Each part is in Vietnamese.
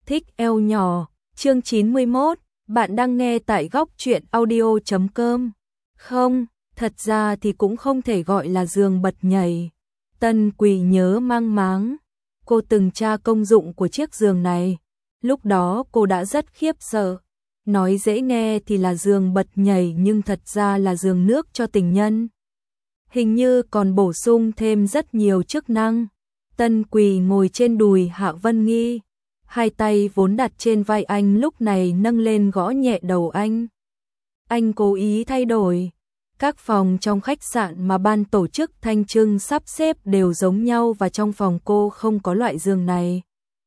Thích eo nhỏ, chương 91, bạn đang nghe tại góc truyện audio.com. Không, thật ra thì cũng không thể gọi là giường bật nhảy. Tân Quỳ nhớ mang máng, cô từng tra công dụng của chiếc giường này. Lúc đó cô đã rất khiếp sợ. Nói dễ nghe thì là giường bật nhảy nhưng thật ra là giường nước cho tình nhân. Hình như còn bổ sung thêm rất nhiều chức năng. Tân Quỳ ngồi trên đùi Hạ Vân Nghi. Hai tay vốn đặt trên vai anh lúc này nâng lên gõ nhẹ đầu anh. Anh cố ý thay đổi. Các phòng trong khách sạn mà ban tổ chức Thanh Trưng sắp xếp đều giống nhau và trong phòng cô không có loại giường này.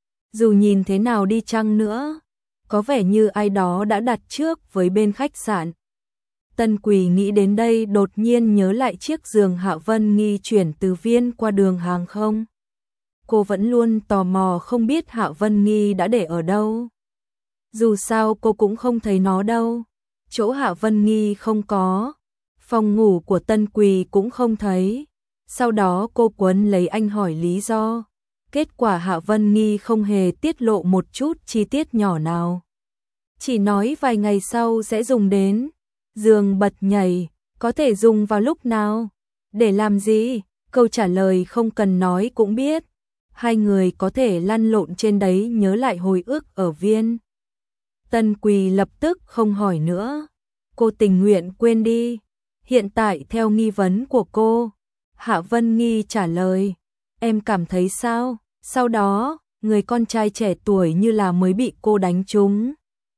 Dù nhìn thế nào đi chăng nữa, có vẻ như ai đó đã đặt trước với bên khách sạn. Tân Quỳ nghĩ đến đây đột nhiên nhớ lại chiếc giường Hạ Vân Nghi chuyển từ Viên qua đường hàng không. Cô vẫn luôn tò mò không biết Hạ Vân Nghi đã để ở đâu. Dù sao cô cũng không thấy nó đâu. Chỗ Hạ Vân Nghi không có. Phòng ngủ của Tân Quỳ cũng không thấy. Sau đó cô quấn lấy anh hỏi lý do. Kết quả Hạ Vân Nghi không hề tiết lộ một chút chi tiết nhỏ nào. Chỉ nói vài ngày sau sẽ dùng đến. Giường bật nhảy, có thể dùng vào lúc nào? Để làm gì? Câu trả lời không cần nói cũng biết. Hai người có thể lăn lộn trên đấy nhớ lại hồi ức ở Viên. Tân Quỳ lập tức không hỏi nữa. Cô tình nguyện quên đi. Hiện tại theo nghi vấn của cô, Hạ Vân Nghi trả lời. Em cảm thấy sao? Sau đó, người con trai trẻ tuổi như là mới bị cô đánh trúng.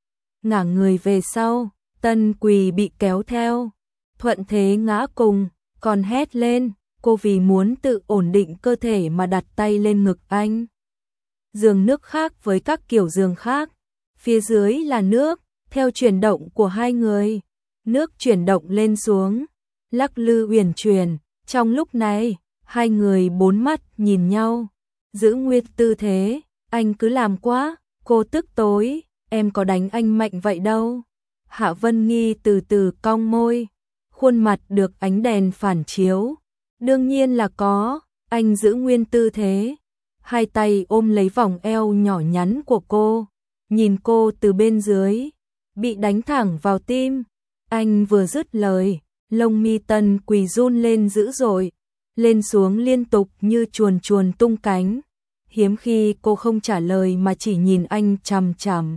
Ngả người về sau, Tân Quỳ bị kéo theo. Thuận thế ngã cùng, còn hét lên. Cô vì muốn tự ổn định cơ thể mà đặt tay lên ngực anh. Giường nước khác với các kiểu giường khác. Phía dưới là nước, theo chuyển động của hai người. Nước chuyển động lên xuống, lắc lư uyển chuyển. Trong lúc này, hai người bốn mắt nhìn nhau. Giữ nguyên tư thế, anh cứ làm quá, cô tức tối. Em có đánh anh mạnh vậy đâu. Hạ Vân Nghi từ từ cong môi. Khuôn mặt được ánh đèn phản chiếu. Đương nhiên là có, anh giữ nguyên tư thế. Hai tay ôm lấy vòng eo nhỏ nhắn của cô. Nhìn cô từ bên dưới. Bị đánh thẳng vào tim. Anh vừa dứt lời, lông mi Tân Quỳ run lên dữ dội. Lên xuống liên tục như chuồn chuồn tung cánh. Hiếm khi cô không trả lời mà chỉ nhìn anh chằm chằm.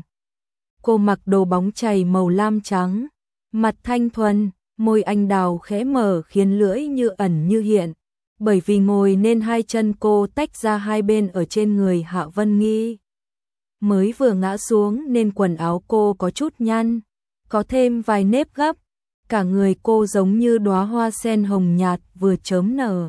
Cô mặc đồ bóng chày màu lam trắng. Mặt thanh thuần. Môi anh đào khẽ mở khiến lưỡi như ẩn như hiện. Bởi vì ngồi nên hai chân cô tách ra hai bên ở trên người Hạ Vân Nghi. Mới vừa ngã xuống nên quần áo cô có chút nhăn. Có thêm vài nếp gấp. Cả người cô giống như đóa hoa sen hồng nhạt vừa chớm nở.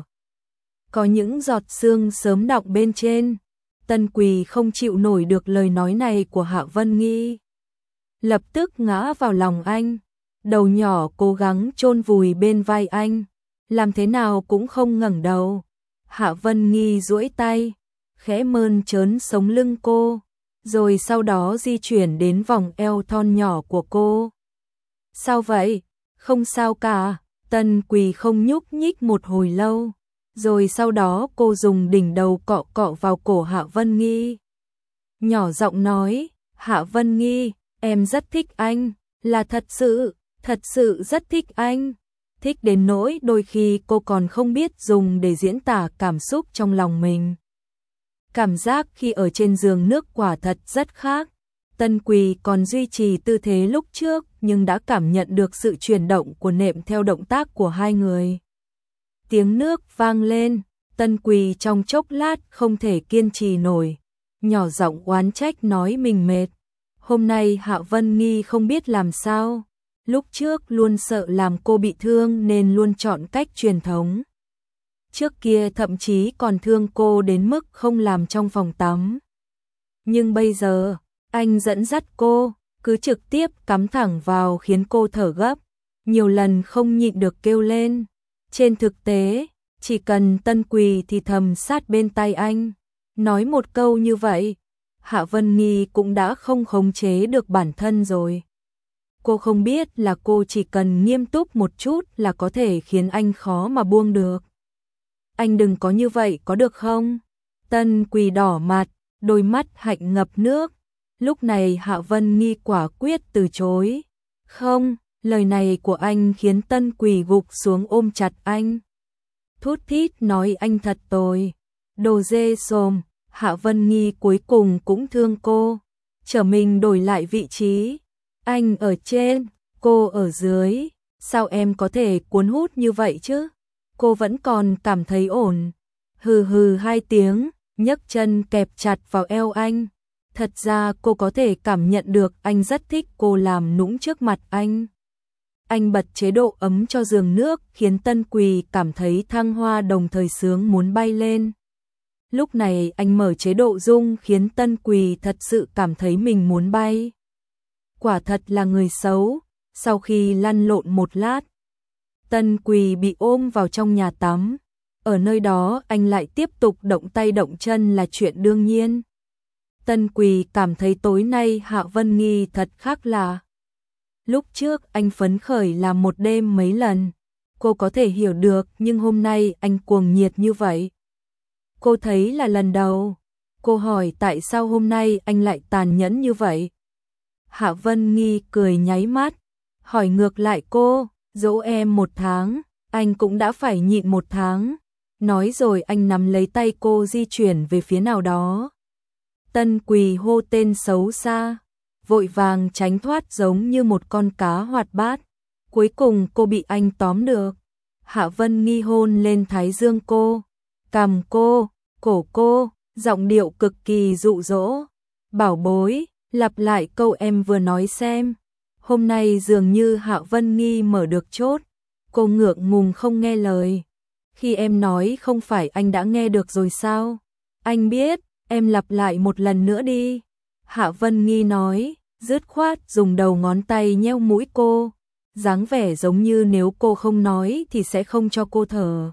Có những giọt sương sớm đọng bên trên. Tân Quỳ không chịu nổi được lời nói này của Hạ Vân Nghi. Lập tức ngã vào lòng anh. Đầu nhỏ cố gắng chôn vùi bên vai anh, làm thế nào cũng không ngẩng đầu. Hạ Vân Nghi duỗi tay, khẽ mơn trớn sống lưng cô, rồi sau đó di chuyển đến vòng eo thon nhỏ của cô. Sao vậy? Không sao cả. Tân Quỳ không nhúc nhích một hồi lâu, rồi sau đó cô dùng đỉnh đầu cọ cọ vào cổ Hạ Vân Nghi. Nhỏ giọng nói, Hạ Vân Nghi, em rất thích anh, là thật sự rất thích anh. Thích đến nỗi đôi khi cô còn không biết dùng để diễn tả cảm xúc trong lòng mình. Cảm giác khi ở trên giường nước quả thật rất khác. Tân Quỳ còn duy trì tư thế lúc trước nhưng đã cảm nhận được sự chuyển động của nệm theo động tác của hai người. Tiếng nước vang lên, Tân Quỳ trong chốc lát không thể kiên trì nổi. Nhỏ giọng oán trách nói mình mệt. Hôm nay Hạ Vân Nghi không biết làm sao. Lúc trước luôn sợ làm cô bị thương nên luôn chọn cách truyền thống. Trước kia thậm chí còn thương cô đến mức không làm trong phòng tắm. Nhưng bây giờ, anh dẫn dắt cô, cứ trực tiếp cắm thẳng vào khiến cô thở gấp. Nhiều lần không nhịn được kêu lên. Trên thực tế, chỉ cần Tân Quỳ thì thầm sát bên tai anh. Nói một câu như vậy, Hạ Vân Nghi cũng đã không khống chế được bản thân rồi. Cô không biết là cô chỉ cần nghiêm túc một chút là có thể khiến anh khó mà buông được. Anh đừng có như vậy có được không? Tân Quỳ đỏ mặt, đôi mắt hạnh ngập nước. Lúc này Hạ Vân Nghi quả quyết từ chối. Không, lời này của anh khiến Tân Quỳ gục xuống ôm chặt anh. Thút thít nói anh thật tồi. Đồ dê xồm. Hạ Vân Nghi cuối cùng cũng thương cô. Trở mình đổi lại vị trí. Anh ở trên, cô ở dưới. Sao em có thể cuốn hút như vậy chứ? Cô vẫn còn cảm thấy ổn. Hừ hừ 2 tiếng, nhấc chân kẹp chặt vào eo anh. Thật ra cô có thể cảm nhận được anh rất thích cô làm nũng trước mặt anh. Anh bật chế độ ấm cho giường nước khiến Tân Quỳ cảm thấy thăng hoa đồng thời sướng muốn bay lên. Lúc này anh mở chế độ rung khiến Tân Quỳ thật sự cảm thấy mình muốn bay. Quả thật là người xấu. Sau khi lăn lộn một lát, Tân Quỳ bị ôm vào trong nhà tắm. Ở nơi đó anh lại tiếp tục động tay động chân là chuyện đương nhiên. Tân Quỳ cảm thấy tối nay Hạ Vân Nghi thật khác lạ. Lúc trước anh phấn khởi làm một đêm mấy lần. Cô có thể hiểu được nhưng hôm nay anh cuồng nhiệt như vậy. Cô thấy là lần đầu. Cô hỏi tại sao hôm nay anh lại tàn nhẫn như vậy. Hạ Vân Nghi cười nháy mắt. Hỏi ngược lại cô, dỗ em 1 tháng, anh cũng đã phải nhịn 1 tháng. Nói rồi anh nắm lấy tay cô di chuyển về phía nào đó. Tân Quỳ hô tên xấu xa, vội vàng tránh thoát giống như một con cá hoạt bát. Cuối cùng cô bị anh tóm được. Hạ Vân Nghi hôn lên thái dương cô, cằm cô, cổ cô, giọng điệu cực kỳ dụ dỗ. Bảo bối, lặp lại câu em vừa nói xem. Hôm nay dường như Hạ Vân Nghi mở được chốt. Cô ngượng ngùng không nghe lời. Khi em nói không phải anh đã nghe được rồi sao? Anh biết, em lặp lại một lần nữa đi. Hạ Vân Nghi nói, dứt khoát dùng đầu ngón tay nheo mũi cô. Dáng vẻ giống như nếu cô không nói thì sẽ không cho cô thở.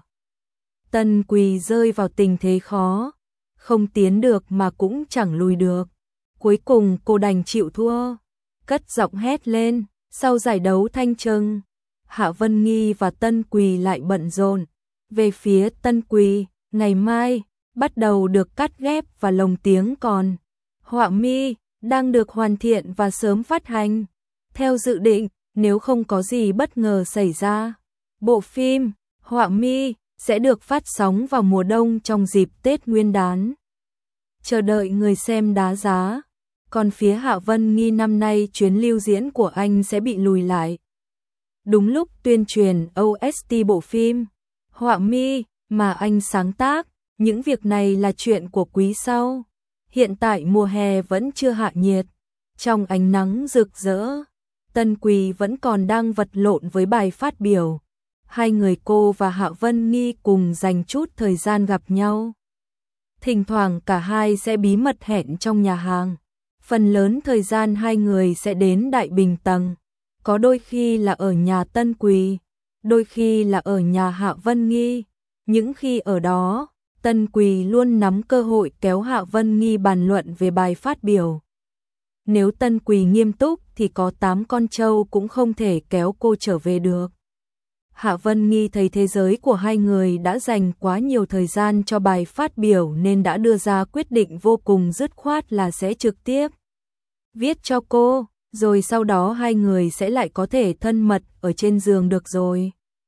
Tân Quỳ rơi vào tình thế khó. Không tiến được mà cũng chẳng lùi được. Cuối cùng cô đành chịu thua. Cất giọng hét lên, sau giải đấu thanh trừng, Hạ Vân Nghi và Tân Quỳ lại bận rộn. Về phía Tân Quỳ, ngày mai, bắt đầu được cắt ghép và lồng tiếng còn. Họa mi, đang được hoàn thiện và sớm phát hành. Theo dự định, nếu không có gì bất ngờ xảy ra, bộ phim, Họa mi, sẽ được phát sóng vào mùa đông trong dịp Tết Nguyên đán. Chờ đợi người xem đá giá. Còn phía Hạ Vân Nghi năm nay chuyến lưu diễn của anh sẽ bị lùi lại. Đúng lúc tuyên truyền OST bộ phim Họa mi mà anh sáng tác, những việc này là chuyện của quý sau. Hiện tại mùa hè vẫn chưa hạ nhiệt. Trong ánh nắng rực rỡ, Tân Quỳ vẫn còn đang vật lộn với bài phát biểu. Hai người cô và Hạ Vân Nghi cùng dành chút thời gian gặp nhau. Thỉnh thoảng cả hai sẽ bí mật hẹn trong nhà hàng. Phần lớn thời gian hai người sẽ đến Đại Bình tầng, có đôi khi là ở nhà Tân Quỳ, đôi khi là ở nhà Hạ Vân Nghi. Những khi ở đó, Tân Quỳ luôn nắm cơ hội kéo Hạ Vân Nghi bàn luận về bài phát biểu. Nếu Tân Quỳ nghiêm túc thì có 8 con trâu cũng không thể kéo cô trở về được. Hạ Vân Nghi thấy thế giới của hai người đã dành quá nhiều thời gian cho bài phát biểu nên đã đưa ra quyết định vô cùng dứt khoát là sẽ trực tiếp viết cho cô, rồi sau đó hai người sẽ lại có thể thân mật ở trên giường được rồi.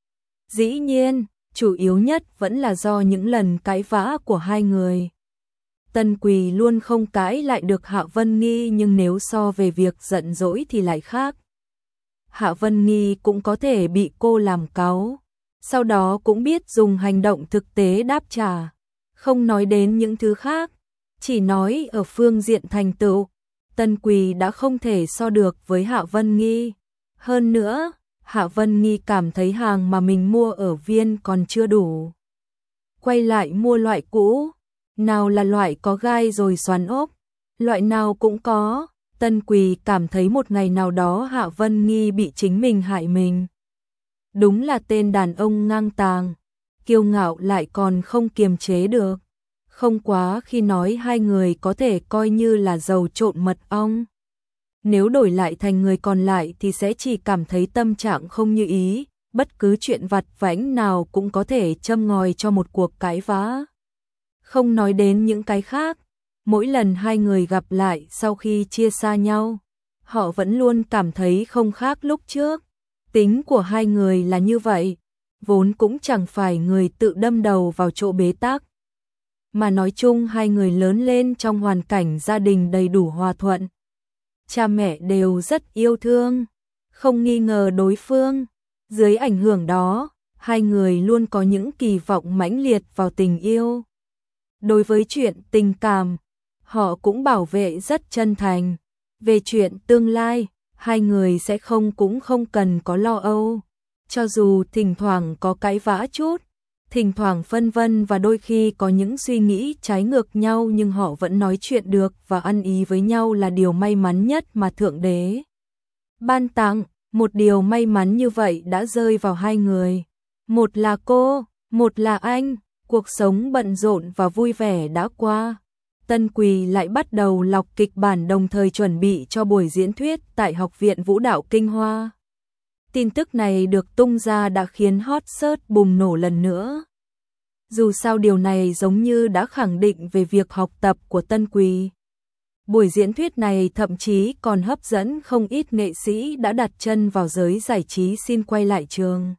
Dĩ nhiên, chủ yếu nhất vẫn là do những lần cãi vã của hai người. Tân Quỳ luôn không cãi lại được Hạ Vân Nghi nhưng nếu so về việc giận dỗi thì lại khác. Hạ Vân Nghi cũng có thể bị cô làm cáu, sau đó cũng biết dùng hành động thực tế đáp trả. Không nói đến những thứ khác, chỉ nói ở phương diện thành tựu, Tân Quỳ đã không thể so được với Hạ Vân Nghi. Hơn nữa, Hạ Vân Nghi cảm thấy hàng mà mình mua ở Viên còn chưa đủ. Quay lại mua loại cũ, nào là loại có gai rồi xoắn ốp, loại nào cũng có. Tân Quỳ cảm thấy một ngày nào đó Hạ Vân Nghi bị chính mình hại mình. Đúng là tên đàn ông ngang tàng, kiêu ngạo lại còn không kiềm chế được. Không quá khi nói hai người có thể coi như là dầu trộn mật ong. Nếu đổi lại thành người còn lại thì sẽ chỉ cảm thấy tâm trạng không như ý, bất cứ chuyện vặt vãnh nào cũng có thể châm ngòi cho một cuộc cãi vã. Không nói đến những cái khác, Mỗi lần hai người gặp lại sau khi chia xa nhau, họ vẫn luôn cảm thấy không khác lúc trước. Tính của hai người là như vậy, vốn cũng chẳng phải người tự đâm đầu vào chỗ bế tắc. Mà nói chung hai người lớn lên trong hoàn cảnh gia đình đầy đủ hòa thuận. Cha mẹ đều rất yêu thương, không nghi ngờ đối phương. Dưới ảnh hưởng đó, hai người luôn có những kỳ vọng mãnh liệt vào tình yêu. Đối với chuyện tình cảm, họ cũng bảo vệ rất chân thành. Về chuyện tương lai, hai người sẽ cũng không cần có lo âu. Cho dù thỉnh thoảng có cãi vã chút, thỉnh thoảng phân vân và đôi khi có những suy nghĩ trái ngược nhau, nhưng họ vẫn nói chuyện được và ăn ý với nhau là điều may mắn nhất mà Thượng Đế ban tặng. Một điều may mắn như vậy đã rơi vào hai người. Một là cô, một là anh. Cuộc sống bận rộn và vui vẻ đã qua. Tân Quỳ lại bắt đầu lọc kịch bản, đồng thời chuẩn bị cho buổi diễn thuyết tại Học viện Vũ đạo Kinh Hoa. Tin tức này được tung ra đã khiến hot search bùng nổ lần nữa. Dù sao điều này giống như đã khẳng định về việc học tập của Tân Quỳ. Buổi diễn thuyết này thậm chí còn hấp dẫn không ít nghệ sĩ đã đặt chân vào giới giải trí xin quay lại trường.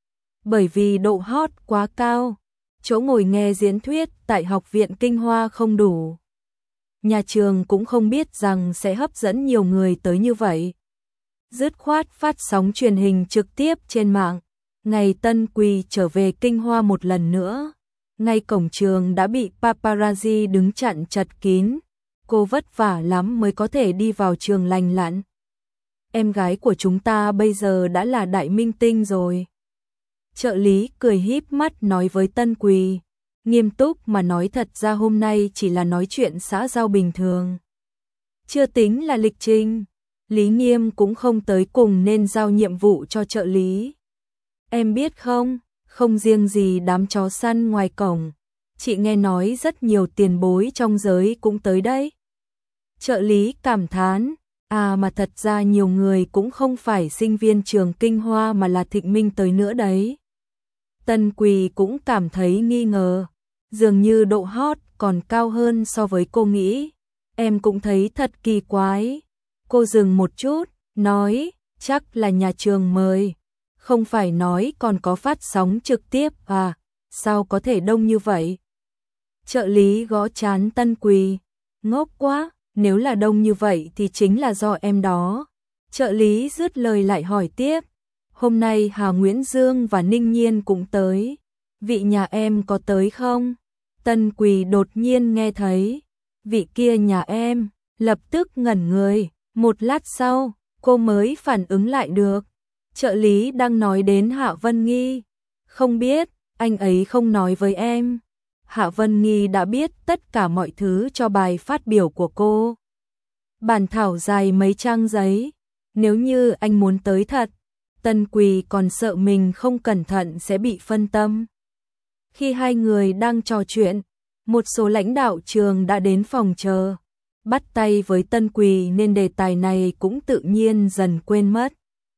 Bởi vì độ hot quá cao, chỗ ngồi nghe diễn thuyết tại Học viện Kinh Hoa không đủ. Nhà trường cũng không biết rằng sẽ hấp dẫn nhiều người tới như vậy. Dứt khoát phát sóng truyền hình trực tiếp trên mạng. Ngày Tân Quỳ trở về Kinh Hoa một lần nữa, ngay cổng trường đã bị paparazzi đứng chặn chật kín. Cô vất vả lắm mới có thể đi vào trường lành lặn. Em gái của chúng ta bây giờ đã là đại minh tinh rồi. Trợ lý cười híp mắt nói với Tân Quỳ. Nghiêm túc mà nói, thật ra hôm nay chỉ là nói chuyện xã giao bình thường. Chưa tính là lịch trình. Lý Nghiêm cũng không tới cùng nên giao nhiệm vụ cho trợ lý. Em biết không, không riêng gì đám chó săn ngoài cổng. Chị nghe nói rất nhiều tiền bối trong giới cũng tới đấy. Trợ lý cảm thán, mà thật ra nhiều người cũng không phải sinh viên trường Kinh Hoa mà là Thịnh Minh tới nữa đấy. Tân Quỳ cũng cảm thấy nghi ngờ, dường như độ hot còn cao hơn so với cô nghĩ. Em cũng thấy thật kỳ quái. Cô dừng một chút, nói, chắc là nhà trường mời. Không phải nói còn có phát sóng trực tiếp à, sao có thể đông như vậy? Trợ lý gõ trán Tân Quỳ, ngốc quá, nếu là đông như vậy thì chính là do em đó. Trợ lý dứt lời lại hỏi tiếp, hôm nay Hà Nguyễn Dương và Ninh Nhiên cũng tới, vị nhà em có tới không? Tân Quỳ đột nhiên nghe thấy, vị kia nhà em, lập tức ngẩn người, một lát sau, cô mới phản ứng lại được. Trợ lý đang nói đến Hạ Vân Nghi, không biết, anh ấy không nói với em. Hạ Vân Nghi đã biết tất cả mọi thứ cho bài phát biểu của cô. Bản thảo dài mấy trang giấy, nếu như anh muốn tới thật, Tân Quỳ còn sợ mình không cẩn thận sẽ bị phân tâm. Khi hai người đang trò chuyện, một số lãnh đạo trường đã đến phòng chờ, bắt tay với Tân Quỳ nên đề tài này cũng tự nhiên dần quên mất.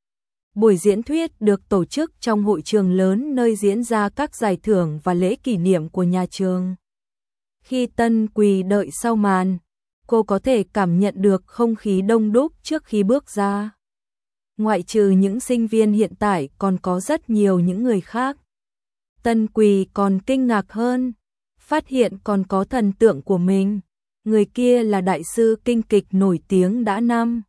Buổi diễn thuyết được tổ chức trong hội trường lớn nơi diễn ra các giải thưởng và lễ kỷ niệm của nhà trường. Khi Tân Quỳ đợi sau màn, cô có thể cảm nhận được không khí đông đúc trước khi bước ra. Ngoại trừ những sinh viên hiện tại còn có rất nhiều những người khác. Tân Quỳ còn kinh ngạc hơn, phát hiện còn có thần tượng của mình. Người kia là đại sư kinh kịch nổi tiếng đã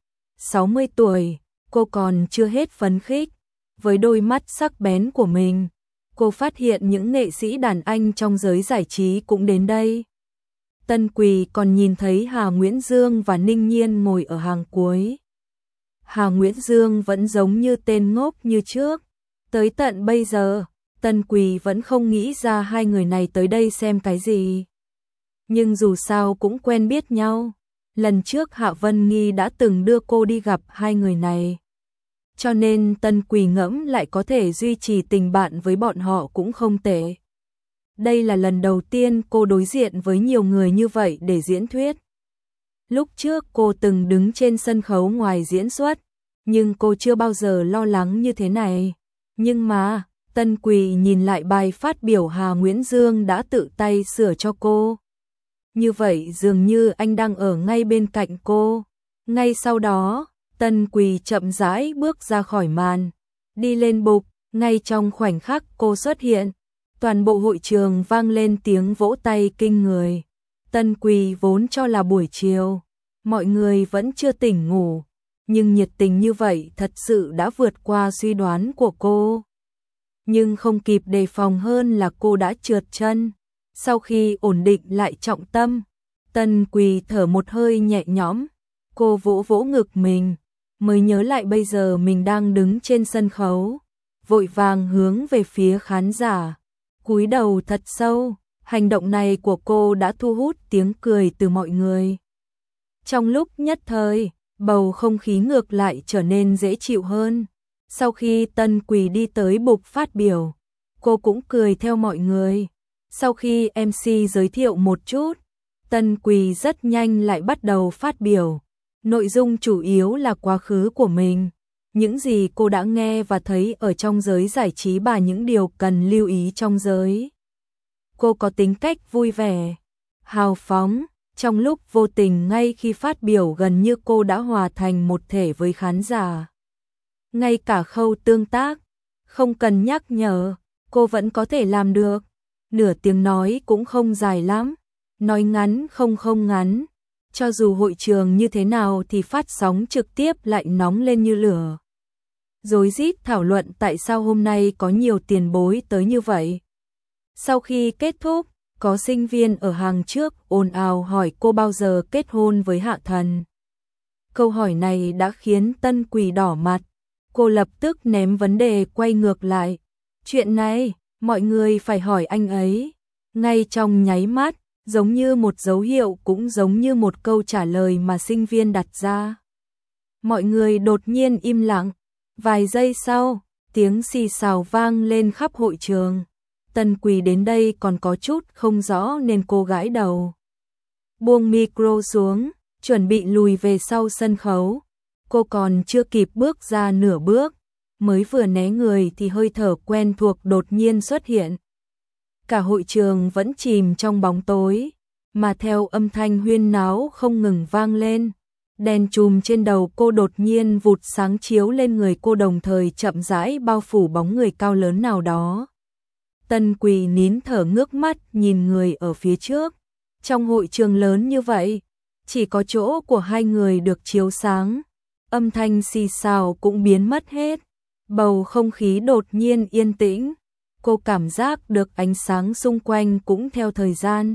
60 tuổi. Cô còn chưa hết phấn khích. Với đôi mắt sắc bén của mình, cô phát hiện những nghệ sĩ đàn anh trong giới giải trí cũng đến đây. Tân Quỳ còn nhìn thấy Hà Nguyễn Dương và Ninh Nhiên ngồi ở hàng cuối. Hà Nguyễn Dương vẫn giống như tên ngốc như trước. Tới tận bây giờ, Tân Quỳ vẫn không nghĩ ra hai người này tới đây xem cái gì. Nhưng dù sao cũng quen biết nhau. Lần trước Hạ Vân Nghi đã từng đưa cô đi gặp hai người này. Cho nên Tân Quỳ ngẫm lại có thể duy trì tình bạn với bọn họ cũng không tệ. Đây là lần đầu tiên cô đối diện với nhiều người như vậy để diễn thuyết. Lúc trước cô từng đứng trên sân khấu ngoài diễn xuất, nhưng cô chưa bao giờ lo lắng như thế này. Nhưng mà, Tân Quỳ nhìn lại bài phát biểu Hà Nguyễn Dương đã tự tay sửa cho cô. như vậy dường như anh đang ở ngay bên cạnh cô. Ngay sau đó, Tân Quỳ chậm rãi bước ra khỏi màn, đi lên bục, ngay trong khoảnh khắc cô xuất hiện, toàn bộ hội trường vang lên tiếng vỗ tay kinh người. Tân Quỳ vốn cho là buổi chiều, mọi người vẫn chưa tỉnh ngủ, nhưng nhiệt tình như vậy thật sự đã vượt qua suy đoán của cô. Nhưng không kịp đề phòng hơn là cô đã trượt chân. Sau khi ổn định lại trọng tâm, Tân Quỳ thở một hơi nhẹ nhõm, cô vỗ vỗ ngực mình, mới nhớ lại bây giờ mình đang đứng trên sân khấu, vội vàng hướng về phía khán giả, cúi đầu thật sâu. Hành động này của cô đã thu hút tiếng cười từ mọi người. Trong lúc nhất thời, bầu không khí ngược lại trở nên dễ chịu hơn. Sau khi Tân Quỳ đi tới bục phát biểu, cô cũng cười theo mọi người. Sau khi MC giới thiệu một chút, Tân Quỳ rất nhanh lại bắt đầu phát biểu. Nội dung chủ yếu là quá khứ của mình, những gì cô đã nghe và thấy ở trong giới giải trí và những điều cần lưu ý trong giới. Cô có tính cách vui vẻ, hào phóng, trong lúc vô tình ngay khi phát biểu gần như cô đã hòa thành một thể với khán giả. Ngay cả khâu tương tác, không cần nhắc nhở, cô vẫn có thể làm được. Nửa tiếng nói cũng không dài lắm, nói ngắn không ngắn. Cho dù hội trường như thế nào thì phát sóng trực tiếp lại nóng lên như lửa. Rối rít thảo luận tại sao hôm nay có nhiều tiền bối tới như vậy. Sau khi kết thúc, có sinh viên ở hàng trước ồn ào hỏi cô bao giờ kết hôn với Hạ Thần. Câu hỏi này đã khiến Tân Quỳ đỏ mặt. Cô lập tức ném vấn đề quay ngược lại. Chuyện này, mọi người phải hỏi anh ấy. Ngay trong nháy mắt, giống như một dấu hiệu cũng giống như một câu trả lời mà sinh viên đặt ra. Mọi người đột nhiên im lặng. Vài giây sau, tiếng xì xào vang lên khắp hội trường. Tân Quỳ đến đây còn có chút không rõ nên cô gãi đầu. Buông micro xuống, chuẩn bị lùi về sau sân khấu. Cô còn chưa kịp bước ra nửa bước, mới vừa né người thì hơi thở quen thuộc đột nhiên xuất hiện. Cả hội trường vẫn chìm trong bóng tối, mà theo âm thanh huyên náo không ngừng vang lên, đèn chùm trên đầu cô đột nhiên vụt sáng chiếu lên người cô, đồng thời chậm rãi bao phủ bóng người cao lớn nào đó. Tân Quỳ nín thở ngước mắt nhìn người ở phía trước. Trong hội trường lớn như vậy, chỉ có chỗ của hai người được chiếu sáng. Âm thanh xì xào cũng biến mất hết. Bầu không khí đột nhiên yên tĩnh. Cô cảm giác được ánh sáng xung quanh cũng theo thời gian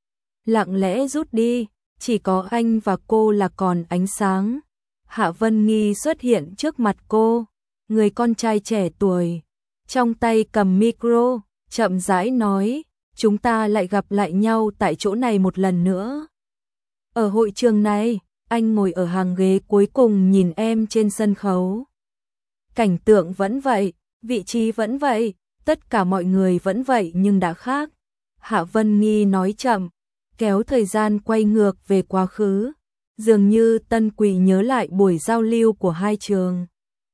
lặng lẽ rút đi. Chỉ có anh và cô là còn ánh sáng. Hạ Vân Nghi xuất hiện trước mặt cô. Người con trai trẻ tuổi, trong tay cầm micro, chậm rãi nói, chúng ta lại gặp lại nhau tại chỗ này một lần nữa. Ở hội trường này, anh ngồi ở hàng ghế cuối cùng nhìn em trên sân khấu. Cảnh tượng vẫn vậy, vị trí vẫn vậy, tất cả mọi người vẫn vậy nhưng đã khác. Hạ Vân Nghi nói chậm, kéo thời gian quay ngược về quá khứ. Dường như Tân Quỳ nhớ lại buổi giao lưu của hai trường.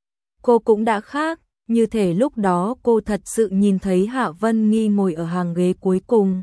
Cô cũng đã khác. Như thể lúc đó cô thật sự nhìn thấy Hạ Vân Nghi ngồi ở hàng ghế cuối cùng.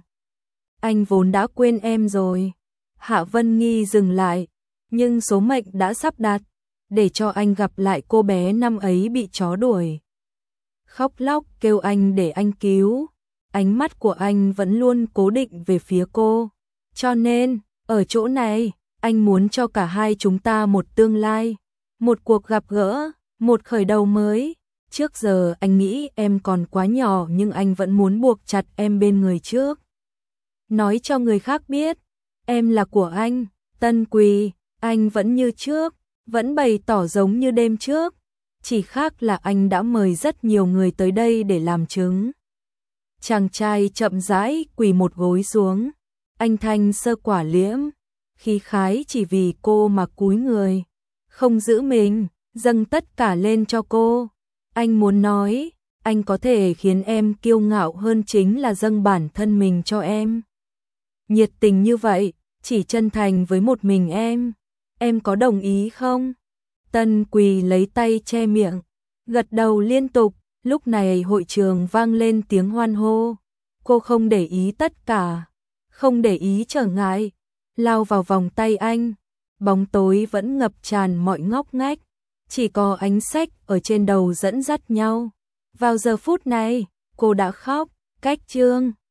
Anh vốn đã quên em rồi. Hạ Vân Nghi dừng lại, nhưng số mệnh đã sắp đặt, để cho anh gặp lại cô bé năm ấy bị chó đuổi. Khóc lóc kêu anh để anh cứu. Ánh mắt của anh vẫn luôn cố định về phía cô. Cho nên, ở chỗ này, anh muốn cho cả hai chúng ta một tương lai, một cuộc gặp gỡ, một khởi đầu mới. Trước giờ anh nghĩ em còn quá nhỏ nhưng anh vẫn muốn buộc chặt em bên người trước. Nói cho người khác biết, em là của anh. Tân Quỳ, anh vẫn như trước, vẫn bày tỏ giống như đêm trước. Chỉ khác là anh đã mời rất nhiều người tới đây để làm chứng. Chàng trai chậm rãi quỳ một gối xuống. Anh thanh sơ quả liễm, khí khái chỉ vì cô mà cúi người. Không giữ mình, dâng tất cả lên cho cô. Anh muốn nói, anh có thể khiến em kiêu ngạo hơn chính là dâng bản thân mình cho em. Nhiệt tình như vậy, chỉ chân thành với một mình em có đồng ý không? Tân Quỳ lấy tay che miệng, gật đầu liên tục. Lúc này hội trường vang lên tiếng hoan hô. Cô không để ý tất cả, không để ý trở ngại, lao vào vòng tay anh. Bóng tối vẫn ngập tràn mọi ngóc ngách, chỉ có ánh sách ở trên đầu dẫn dắt nhau. Vào giờ phút này, cô đã khóc, cách chương